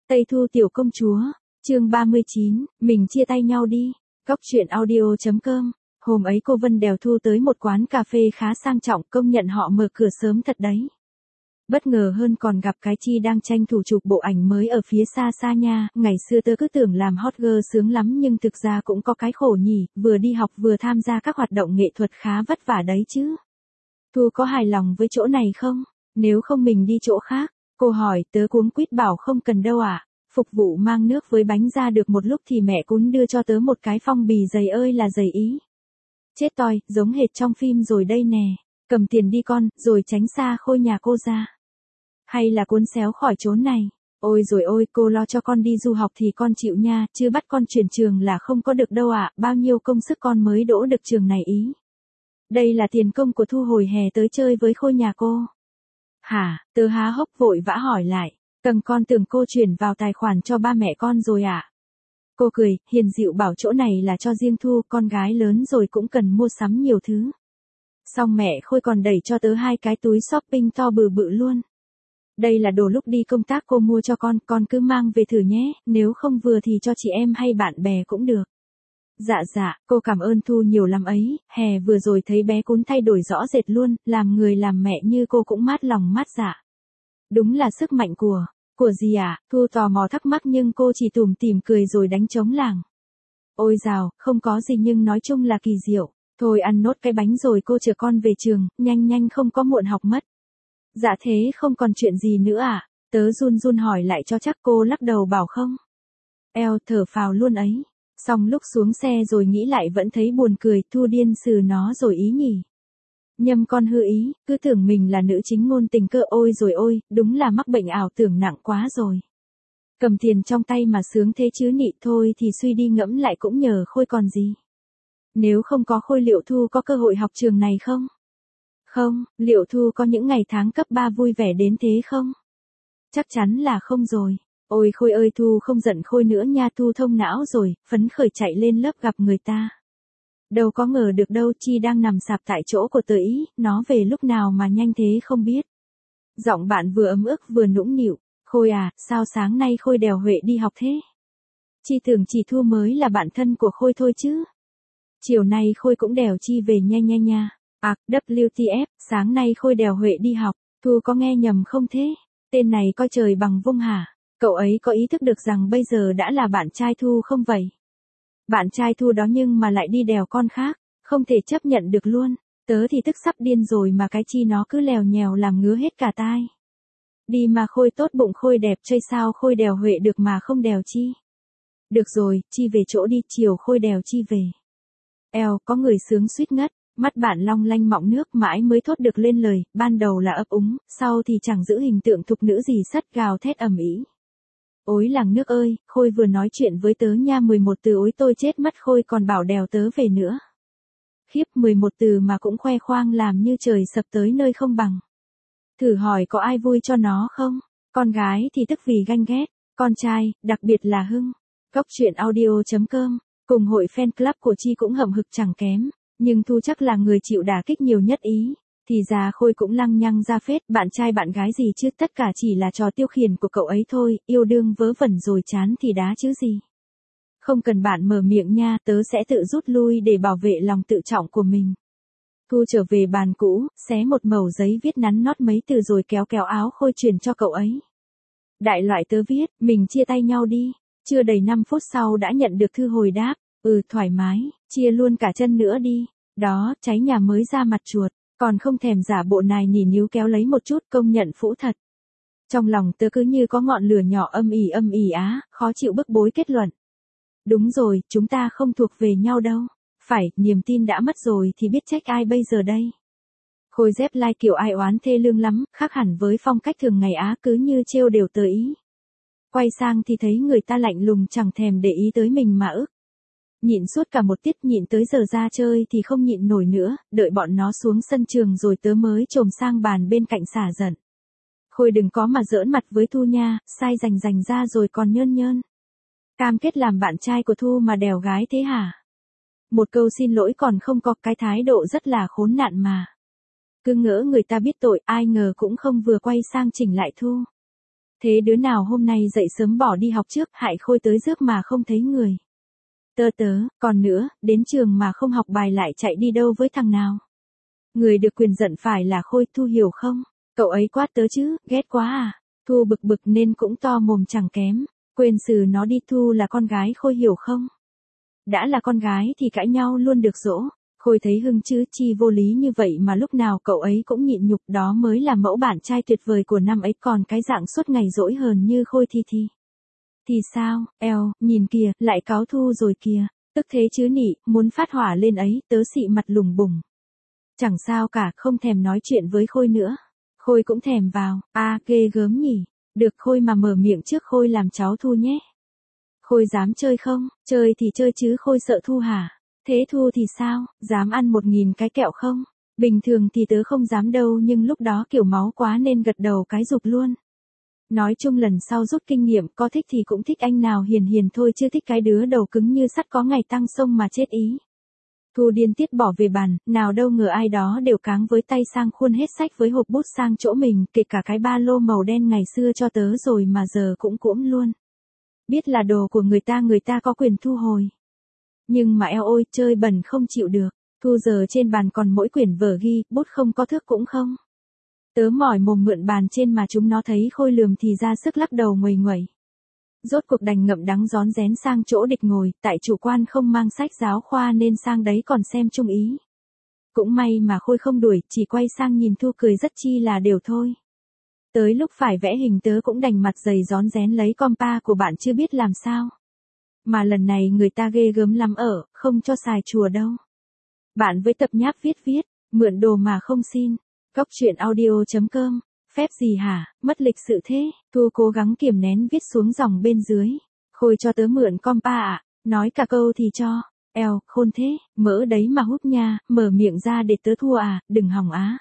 Tây Thu tiểu công chúa, chương 39, mình chia tay nhau đi. Góc truyện audio.com. Hôm ấy cô Vân đèo Thu tới một quán cà phê khá sang trọng, công nhận họ mở cửa sớm thật đấy. Bất ngờ hơn còn gặp cái Chi đang tranh thủ chụp bộ ảnh mới ở phía xa xa nha. Ngày xưa tớ cứ tưởng làm hot girl sướng lắm nhưng thực ra cũng có cái khổ nhỉ, vừa đi học vừa tham gia các hoạt động nghệ thuật khá vất vả đấy chứ. Thu có hài lòng với chỗ này không? Nếu không mình đi chỗ khác. Cô hỏi, tớ cuống quýt bảo không cần đâu ạ. Phục vụ mang nước với bánh ra được một lúc thì mẹ cún đưa cho tớ một cái phong bì dày ơi là dày ý. Chết toi, giống hệt trong phim rồi đây nè. Cầm tiền đi con, rồi tránh xa Khôi nhà cô ra. Hay là cuốn xéo khỏi chốn này. Ôi rồi ôi, cô lo cho con đi du học thì con chịu nha, chứ bắt con chuyển trường là không có được đâu ạ. Bao nhiêu công sức con mới đỗ được trường này ý. Đây là tiền công của Thu hồi hè tới chơi với Khôi nhà cô. Hả, tớ há hốc vội vã hỏi lại. Con tưởng cô chuyển vào tài khoản cho ba mẹ con rồi ạ. Cô cười, hiền dịu bảo chỗ này là cho riêng Thu, con gái lớn rồi cũng cần mua sắm nhiều thứ. Xong mẹ Khôi còn đẩy cho tớ 2 cái túi shopping to bự bự luôn. Đây là đồ lúc đi công tác cô mua cho con cứ mang về thử nhé, nếu không vừa thì cho chị em hay bạn bè cũng được. Dạ, cô cảm ơn Thu nhiều lắm ấy, hè vừa rồi thấy bé cún thay đổi rõ rệt luôn, làm người làm mẹ như cô cũng mát lòng mát dạ. Đúng là sức mạnh của gì à? Thu tò mò thắc mắc nhưng cô chỉ tủm tỉm cười rồi đánh trống lảng. Ôi dào, không có gì nhưng nói chung là kỳ diệu. Thôi ăn nốt cái bánh rồi cô chở con về trường, nhanh không có muộn học mất. Dạ thế không còn chuyện gì nữa à? Tớ run hỏi lại cho chắc, cô lắc đầu bảo không. Eo thở phào luôn ấy. Xong lúc xuống xe rồi nghĩ lại vẫn thấy buồn cười, Thu điên xử nó rồi ý nhỉ. Nhâm con hư ý, cứ tưởng mình là nữ chính ngôn tình cơ, ôi rồi ôi, đúng là mắc bệnh ảo tưởng nặng quá rồi. Cầm tiền trong tay mà sướng thế chứ nị, thôi thì suy đi ngẫm lại cũng nhờ Khôi còn gì. Nếu không có Khôi liệu Thu có cơ hội học trường này không? Không, liệu Thu có những ngày tháng cấp 3 vui vẻ đến thế không? Chắc chắn là không rồi. Ôi Khôi ơi, Thu không giận Khôi nữa nha, Thu thông não rồi, phấn khởi chạy lên lớp gặp người ta. Đâu có ngờ được đâu, Chi đang nằm sạp tại chỗ của tớ ý, nó về lúc nào mà nhanh thế không biết. Giọng bạn vừa ấm ức vừa nũng nịu, Khôi à, sao sáng nay Khôi đèo Huệ đi học thế? Chi tưởng chỉ Thu mới là bạn thân của Khôi thôi chứ. Chiều nay Khôi cũng đèo Chi về nha. WTF, sáng nay Khôi đèo Huệ đi học, Thu có nghe nhầm không thế? Tên này coi trời bằng vung hả? Cậu ấy có ý thức được rằng bây giờ đã là bạn trai Thu không vậy? Bạn trai Thu đó nhưng mà lại đi đèo con khác, không thể chấp nhận được luôn. Tớ thì tức sắp điên rồi mà cái Chi nó cứ lèo nhèo làm ngứa hết cả tai. Đi mà Khôi tốt bụng Khôi đẹp chơi sao Khôi đèo Huệ được mà không đèo Chi. Được rồi, Chi về chỗ đi, chiều Khôi đèo Chi về. Eo, có người sướng suýt ngất, mắt bạn long lanh mọng nước mãi mới thốt được lên lời, ban đầu là ấp úng, sau thì chẳng giữ hình tượng thục nữ gì sất gào thét ầm ĩ. Ối làng nước ơi, Khôi vừa nói chuyện với tớ nha, 11 từ ối tôi chết mất, Khôi còn bảo đèo tớ về nữa. Khiếp, 11 từ mà cũng khoe khoang làm như trời sập tới nơi không bằng. Thử hỏi có ai vui cho nó không? Con gái thì tức vì ganh ghét, con trai, đặc biệt là Hưng. Góc truyện audio.com, cùng hội fan club của Chi cũng hậm hực chẳng kém, nhưng Thu chắc là người chịu đả kích nhiều nhất ý. Thì ra Khôi cũng lăng nhăng ra phết, bạn trai bạn gái gì chứ, tất cả chỉ là trò tiêu khiển của cậu ấy thôi, yêu đương vớ vẩn rồi chán thì đá chứ gì. Không cần bạn mở miệng nha, tớ sẽ tự rút lui để bảo vệ lòng tự trọng của mình. Thu trở về bàn cũ, xé một mẩu giấy viết nắn nót mấy từ rồi kéo áo Khôi chuyển cho cậu ấy. Đại loại tớ viết, mình chia tay nhau đi, chưa đầy 5 phút sau đã nhận được thư hồi đáp, thoải mái, chia luôn cả chân nữa đi, đó, cháy nhà mới ra mặt chuột. Còn không thèm giả bộ nài nỉ níu kéo lấy một chút, công nhận phũ thật. Trong lòng tớ cứ như có ngọn lửa nhỏ âm ỉ á, khó chịu bức bối kết luận. Đúng rồi, chúng ta không thuộc về nhau đâu. Phải, niềm tin đã mất rồi thì biết trách ai bây giờ đây. Khôi dép like kiểu ai oán thê lương lắm, khác hẳn với phong cách thường ngày á, cứ như trêu đều tớ ý. Quay sang thì thấy người ta lạnh lùng chẳng thèm để ý tới mình mà ức. Nhịn suốt cả một tiết, nhịn tới giờ ra chơi thì không nhịn nổi nữa, đợi bọn nó xuống sân trường rồi tớ mới chồm sang bàn bên cạnh xả giận. Khôi đừng có mà giỡn mặt với Thu nha, sai rành ra rồi còn nhơn. Cam kết làm bạn trai của Thu mà đèo gái thế hả? Một câu xin lỗi còn không có, cái thái độ rất là khốn nạn mà. Cứ ngỡ người ta biết tội, ai ngờ cũng không vừa quay sang chỉnh lại Thu. Thế đứa nào hôm nay dậy sớm bỏ đi học trước, hại Khôi tới rước mà không thấy người. Còn nữa, đến trường mà không học bài lại chạy đi đâu với thằng nào. Người được quyền giận phải là Khôi, Thu hiểu không? Cậu ấy quát tớ chứ, ghét quá à. Thu bực bực nên cũng to mồm chẳng kém. Quên xử nó đi, Thu là con gái, Khôi hiểu không? Đã là con gái thì cãi nhau luôn được dỗ. Khôi thấy hưng chứ, chi vô lý như vậy mà lúc nào cậu ấy cũng nhịn nhục, đó mới là mẫu bạn trai tuyệt vời của năm ấy, còn cái dạng suốt ngày dỗi hờn như Khôi thì sao, eo, nhìn kìa, lại cáu Thu rồi kìa. Tức thế chứ nị, muốn phát hỏa lên ấy, tớ xị mặt lùng bùng. Chẳng sao cả, không thèm nói chuyện với Khôi nữa. Khôi cũng thèm vào, ghê gớm nhỉ. Được, Khôi mà mở miệng trước, Khôi làm cháu Thu nhé. Khôi dám chơi không? Chơi thì chơi chứ, Khôi sợ Thu hả? Thế Thu thì sao, dám ăn 1000 cái kẹo không? Bình thường thì tớ không dám đâu, nhưng lúc đó kiểu máu quá nên gật đầu cái rụp luôn. Nói chung lần sau rút kinh nghiệm, có thích thì cũng thích anh nào hiền hiền thôi, chứ thích cái đứa đầu cứng như sắt có ngày tăng sông mà chết ý. Thu điên tiết bỏ về bàn, nào đâu ngờ ai đó đều cáng với tay sang khuôn hết sách với hộp bút sang chỗ mình, kể cả cái ba lô màu đen ngày xưa cho tớ rồi mà giờ cũng cuỗm luôn. Biết là đồ của người ta có quyền thu hồi. Nhưng mà eo ôi, chơi bẩn không chịu được. Thu giờ trên bàn còn mỗi quyển vở ghi, bút không có thước cũng không. Tớ mỏi mồm mượn bàn trên mà chúng nó thấy Khôi lườm thì ra sức lắc đầu nguầy nguẩy. Rốt cuộc đành ngậm đắng rón rén sang chỗ địch ngồi, tại chủ quan không mang sách giáo khoa nên sang đấy còn xem chung ý. Cũng may mà Khôi không đuổi, chỉ quay sang nhìn Thu cười rất chi là đều thôi. Tới lúc phải vẽ hình tớ cũng đành mặt dày rón rén lấy compa của bạn chưa biết làm sao. Mà lần này người ta ghê gớm lắm không cho xài chùa đâu. Bạn với tập nháp viết, mượn đồ mà không xin. Cóc truyện audio.com, phép gì hả, mất lịch sự thế. Thu cố gắng kiềm nén viết xuống dòng bên dưới. Khôi cho tớ mượn compa ạ, nói cả câu thì cho. Eo, khôn thế, mỡ đấy mà hút nha, mở miệng ra để tớ thua à, đừng hỏng á.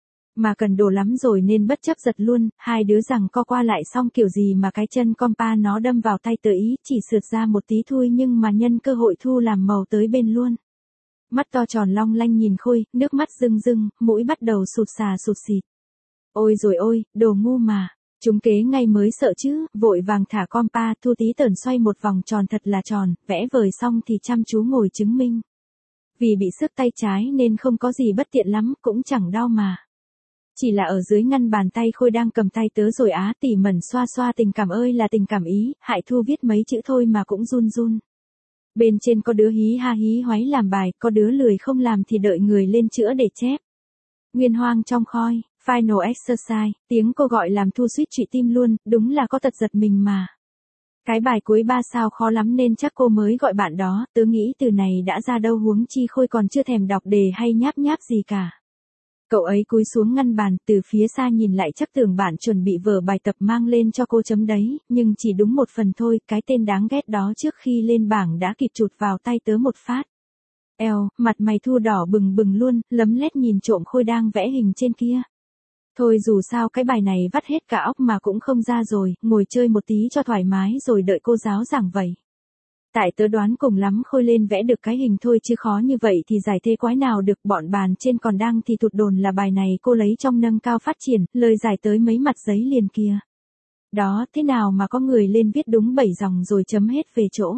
Mà cần đồ lắm rồi nên bất chấp giật luôn, hai đứa rằng co qua lại xong kiểu gì mà cái chân compa nó đâm vào tay tớ ý, chỉ sượt ra một tí thôi nhưng mà nhân cơ hội Thu làm màu tới bên luôn. Mắt to tròn long lanh nhìn Khôi, nước mắt rưng rưng, mũi bắt đầu sụt xà sụt xịt. Ôi rồi ôi, đồ ngu mà. Chúng kế ngay mới sợ chứ, vội vàng thả compa, Thu tí tởn xoay một vòng tròn thật là tròn, vẽ vời xong thì chăm chú ngồi chứng minh. Vì bị sức tay trái nên không có gì bất tiện lắm, cũng chẳng đau mà. Chỉ là ở dưới ngăn bàn tay Khôi đang cầm tay tớ rồi á, tỉ mẩn xoa xoa tình cảm ơi là tình cảm ý, hại Thu viết mấy chữ thôi mà cũng run run. Bên trên có đứa hí ha hí hoáy làm bài, có đứa lười không làm thì đợi người lên chữa để chép. Nguyên hoang trong khoi, final exercise, tiếng cô gọi làm Thu suýt trụy tim luôn, đúng là có tật giật mình mà. Cái bài cuối 3 sao khó lắm nên chắc cô mới gọi bạn đó, tớ nghĩ từ này đã ra đâu, huống chi Khôi còn chưa thèm đọc đề hay nháp nháp gì cả. Cậu ấy cúi xuống ngăn bàn, từ phía xa nhìn lại chắc tưởng bạn chuẩn bị vở bài tập mang lên cho cô chấm đấy, nhưng chỉ đúng một phần thôi, cái tên đáng ghét đó trước khi lên bảng đã kịp chụt vào tay tớ một phát. Eo, mặt mày Thu đỏ bừng bừng luôn, lấm lét nhìn trộm Khôi đang vẽ hình trên kia. Thôi dù sao cái bài này vắt hết cả óc mà cũng không ra rồi, ngồi chơi một tí cho thoải mái rồi đợi cô giáo giảng vậy. Tại tớ đoán cùng lắm Khôi lên vẽ được cái hình thôi chứ khó như vậy thì giải thế quái nào được, bọn bàn trên còn đang thì tụt đồn là bài này cô lấy trong nâng cao phát triển, lời giải tới mấy mặt giấy liền kìa. Đó, thế nào mà có người lên viết đúng 7 dòng rồi chấm hết về chỗ.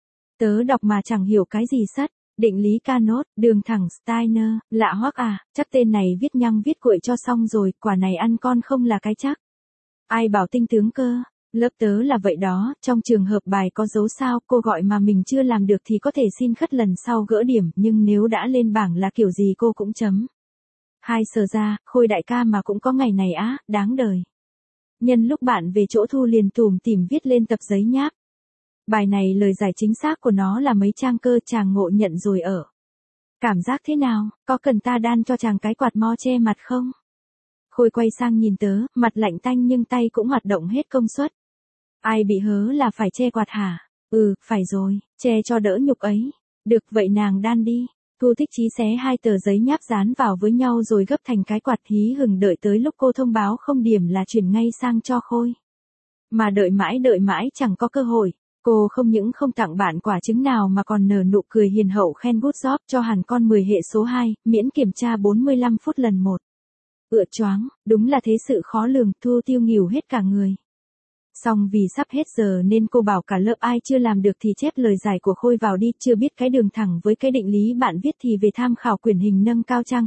Tớ đọc mà chẳng hiểu cái gì sất, định lý Carnot, đường thẳng Steiner, lạ hoắc à, chắc tên này viết nhăng viết cuội cho xong rồi, quả này ăn con không là cái chắc. Ai bảo tinh tướng cơ. Lớp tớ là vậy đó, trong trường hợp bài có dấu sao cô gọi mà mình chưa làm được thì có thể xin khất lần sau gỡ điểm, nhưng nếu đã lên bảng là kiểu gì cô cũng chấm. Hai sờ ra, Khôi đại ca mà cũng có ngày này á, đáng đời. Nhân lúc bạn về chỗ Thu liền tủm tỉm viết lên tập giấy nháp. Bài này lời giải chính xác của nó là mấy trang cơ, chàng ngộ nhận rồi ở. Cảm giác thế nào, có cần ta đan cho chàng cái quạt mo che mặt không? Khôi quay sang nhìn tớ, mặt lạnh tanh nhưng tay cũng hoạt động hết công suất. Ai bị hớ là phải che quạt hả? Ừ, phải rồi, che cho đỡ nhục ấy. Được vậy nàng đan đi. Thu thích chí xé hai tờ giấy nháp dán vào với nhau rồi gấp thành cái quạt, hí hửng đợi tới lúc cô thông báo không điểm là chuyển ngay sang cho Khôi. Mà đợi mãi chẳng có cơ hội. Cô không những không tặng bạn quả trứng nào mà còn nở nụ cười hiền hậu khen good job cho hẳn con 10 hệ số 2, miễn kiểm tra 45 phút lần 1. Choáng, đúng là thế sự khó lường, Thu tiêu nghỉu hết cả người. Xong vì sắp hết giờ nên cô bảo cả lớp ai chưa làm được thì chép lời giải của Khôi vào đi, chưa biết cái đường thẳng với cái định lý bạn viết thì về tham khảo quyển hình nâng cao trang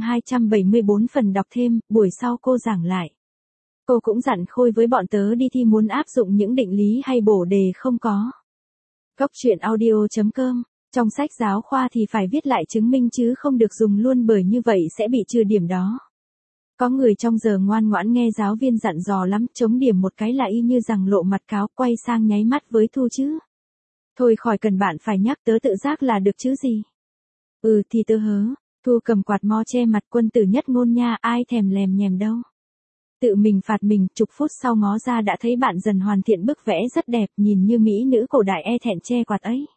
274 phần đọc thêm, buổi sau cô giảng lại. Cô cũng dặn Khôi với bọn tớ đi thi muốn áp dụng những định lý hay bổ đề không có. Góc truyện audio.com. Trong sách giáo khoa thì phải viết lại chứng minh chứ không được dùng luôn, bởi như vậy sẽ bị trừ điểm đó. Có người trong giờ ngoan ngoãn nghe giáo viên dặn dò lắm, chống điểm một cái là y như rằng lộ mặt cáo, quay sang nháy mắt với Thu chứ. Thôi khỏi cần bạn phải nhắc, tớ tự giác là được chứ gì. Ừ thì tớ hớ. Thu cầm quạt mo che mặt, quân tử nhất ngôn nha, ai thèm lèm nhèm đâu. Tự mình phạt mình, chục phút sau ngó ra đã thấy bạn dần hoàn thiện bức vẽ rất đẹp, nhìn như mỹ nữ cổ đại e thẹn che quạt ấy.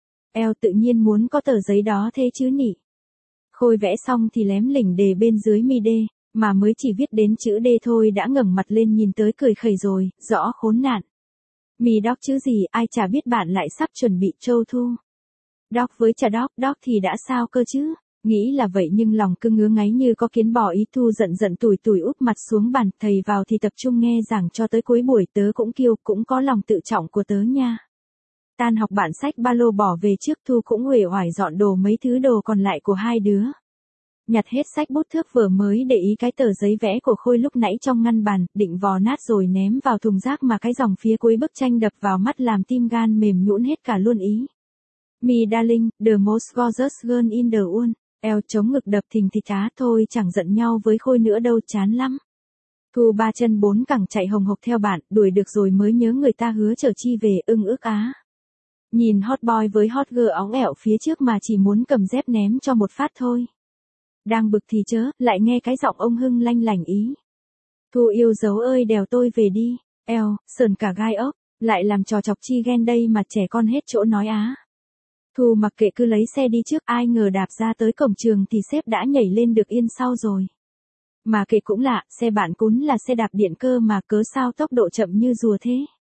Eo tự nhiên muốn có tờ giấy đó thế chứ nhỉ. Khôi vẽ xong thì lém lỉnh đề bên dưới mi đê, mà mới chỉ viết đến chữ đê thôi đã ngẩng mặt lên nhìn tới cười khẩy rồi, rõ khốn nạn. Mi đóc chứ gì, ai chả biết bạn lại sắp chuẩn bị trâu Thu. Đóc với chả đóc thì đã sao cơ chứ. Nghĩ là vậy nhưng lòng cứ ngứa ngáy như có kiến bò ý. Thu giận tủi úp mặt xuống bàn, thầy vào thì tập trung nghe giảng cho tới cuối buổi, tớ cũng kiêu, cũng có lòng tự trọng của tớ nha. Tan học bạn xách ba lô bỏ về trước, Thu cũng uể oải dọn đồ mấy thứ đồ còn lại của hai đứa. Nhặt hết sách bút thước vở mới để ý cái tờ giấy vẽ của Khôi lúc nãy trong ngăn bàn, định vò nát rồi ném vào thùng rác mà cái dòng phía cuối bức tranh đập vào mắt làm tim gan mềm nhũn hết cả luôn ý. Me darling, the most gorgeous girl in the world. Eo chống ngực đập thình thịch á, thôi chẳng giận nhau với Khôi nữa đâu, chán lắm. Thu ba chân bốn cẳng chạy hồng hộc theo bạn, đuổi được rồi mới nhớ người ta hứa chở chi về, ưng ức á. Nhìn hot boy với hot girl óng ẻo phía trước mà chỉ muốn cầm dép ném cho một phát thôi. Đang bực thì chớ, lại nghe cái giọng ông Hưng lanh lảnh ý. Thu yêu dấu ơi đèo tôi về đi, eo, sờn cả gai ốc, lại làm trò chọc chi ghen đây mà trẻ con hết chỗ nói á. Thu mặc kệ cứ lấy xe đi trước, ai ngờ đạp ra tới cổng trường thì sếp đã nhảy lên được yên sau rồi. Mà kệ cũng lạ, xe bạn Cún là xe đạp điện cơ mà cớ sao tốc độ chậm như rùa thế.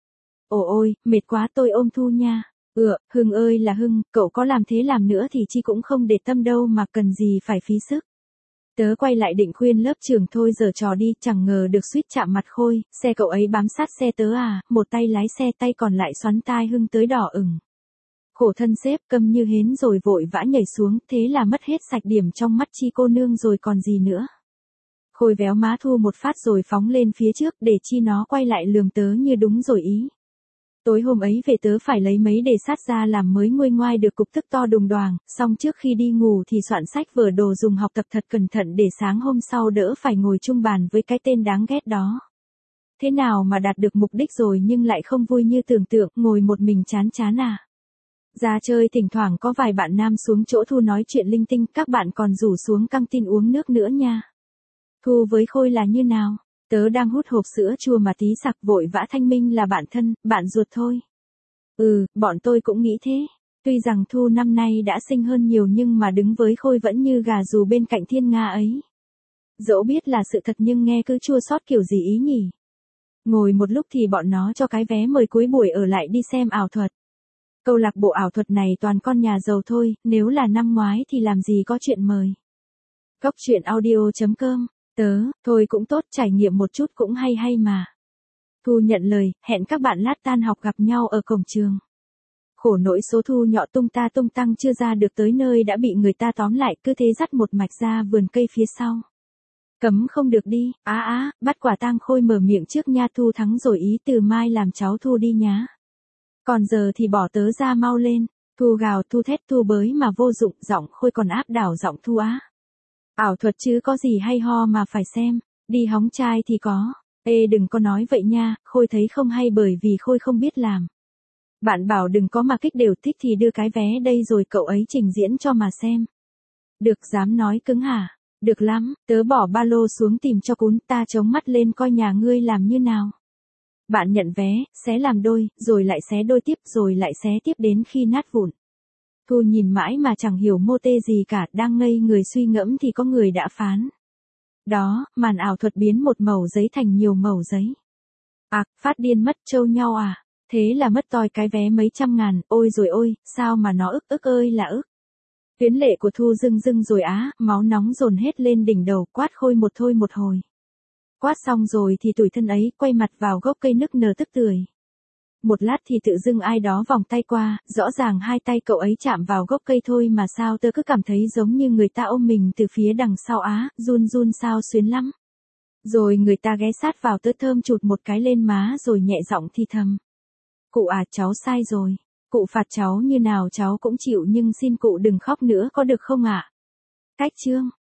Ồ ôi, mệt quá tôi ôm Thu nha. Hưng ơi là Hưng, cậu có làm thế làm nữa thì chi cũng không để tâm đâu mà cần gì phải phí sức. Tớ quay lại định khuyên lớp trưởng thôi giờ trò đi, chẳng ngờ được suýt chạm mặt Khôi, xe cậu ấy bám sát xe tớ à, một tay lái xe tay còn lại xoắn tai Hưng tới đỏ ửng. Khổ thân sếp câm như hến rồi vội vã nhảy xuống, thế là mất hết sạch điểm trong mắt chi cô nương rồi còn gì nữa. Khôi véo má Thu một phát rồi phóng lên phía trước để chi nó quay lại lườm tớ như đúng rồi ý. Tối hôm ấy về tớ phải lấy mấy đề sát ra làm mới nguôi ngoai được cục tức to đùng đoàng, xong trước khi đi ngủ thì soạn sách vở đồ dùng học tập thật cẩn thận để sáng hôm sau đỡ phải ngồi chung bàn với cái tên đáng ghét đó. Thế nào mà đạt được mục đích rồi nhưng lại không vui như tưởng tượng, ngồi một mình chán chán à. Ra chơi thỉnh thoảng có vài bạn nam xuống chỗ Thu nói chuyện linh tinh, các bạn còn rủ xuống căng tin uống nước nữa nha. Thu với Khôi là như nào? Tớ đang hút hộp sữa chua mà tí sặc, vội vã thanh minh là bạn thân, bạn ruột thôi. Bọn tôi cũng nghĩ thế. Tuy rằng Thu năm nay đã xinh hơn nhiều nhưng mà đứng với Khôi vẫn như gà dù bên cạnh thiên nga ấy. Dẫu biết là sự thật nhưng nghe cứ chua xót kiểu gì ý nhỉ. Ngồi một lúc thì bọn nó cho cái vé mời cuối buổi ở lại đi xem ảo thuật. Câu lạc bộ ảo thuật này toàn con nhà giàu thôi, nếu là năm ngoái thì làm gì có chuyện mời. Góc truyện audio.com. Thôi cũng tốt, trải nghiệm một chút cũng hay mà. Thu nhận lời, hẹn các bạn lát tan học gặp nhau ở cổng trường. Khổ nỗi số Thu nhọ tung ta tung tăng chưa ra được tới nơi đã bị người ta tóm lại, cứ thế dắt một mạch ra vườn cây phía sau. Cấm không được đi, bắt quả tang. Khôi mở miệng trước nha. Thu thắng rồi ý, từ mai làm cháu Thu đi nhá. Còn giờ thì bỏ tớ ra mau lên. Thu gào, Thu thét, Thu bới mà vô dụng, giọng Khôi còn áp đảo giọng Thu á. Ảo thuật chứ có gì hay ho mà phải xem, đi hóng trai thì có. Ê đừng có nói vậy nha, Khôi thấy không hay bởi vì Khôi không biết làm. Bạn bảo đừng có mà kích đều, thích thì đưa cái vé đây rồi cậu ấy trình diễn cho mà xem. Được, dám nói cứng hả? Được lắm, tớ bỏ ba lô xuống tìm cho Cún, ta chống mắt lên coi nhà ngươi làm như nào. Bạn nhận vé, xé làm đôi, rồi lại xé đôi tiếp, rồi lại xé tiếp đến khi nát vụn. Thu nhìn mãi mà chẳng hiểu mô tê gì cả, đang ngây người suy ngẫm thì có người đã phán. Đó, màn ảo thuật biến một mẩu giấy thành nhiều mẩu giấy. Phát điên mất trâu nhau à, thế là mất toi cái vé mấy trăm ngàn, ôi rồi ôi, sao mà nó ức ơi là ức. Tuyến lệ của Thu rưng rồi á, máu nóng dồn hết lên đỉnh đầu, quát Khôi một thôi một hồi. Quát xong rồi thì tủi thân ấy quay mặt vào gốc cây nức nở tức tưởi. Một lát thì tự dưng ai đó vòng tay qua, rõ ràng hai tay cậu ấy chạm vào gốc cây thôi mà sao tớ cứ cảm thấy giống như người ta ôm mình từ phía đằng sau á, run run sao xuyến lắm. Rồi người ta ghé sát vào tớ thơm chụt một cái lên má rồi nhẹ giọng thì thầm. Cụ à, cháu sai rồi. Cụ phạt cháu như nào cháu cũng chịu nhưng xin cụ đừng khóc nữa có được không ạ? Cách chương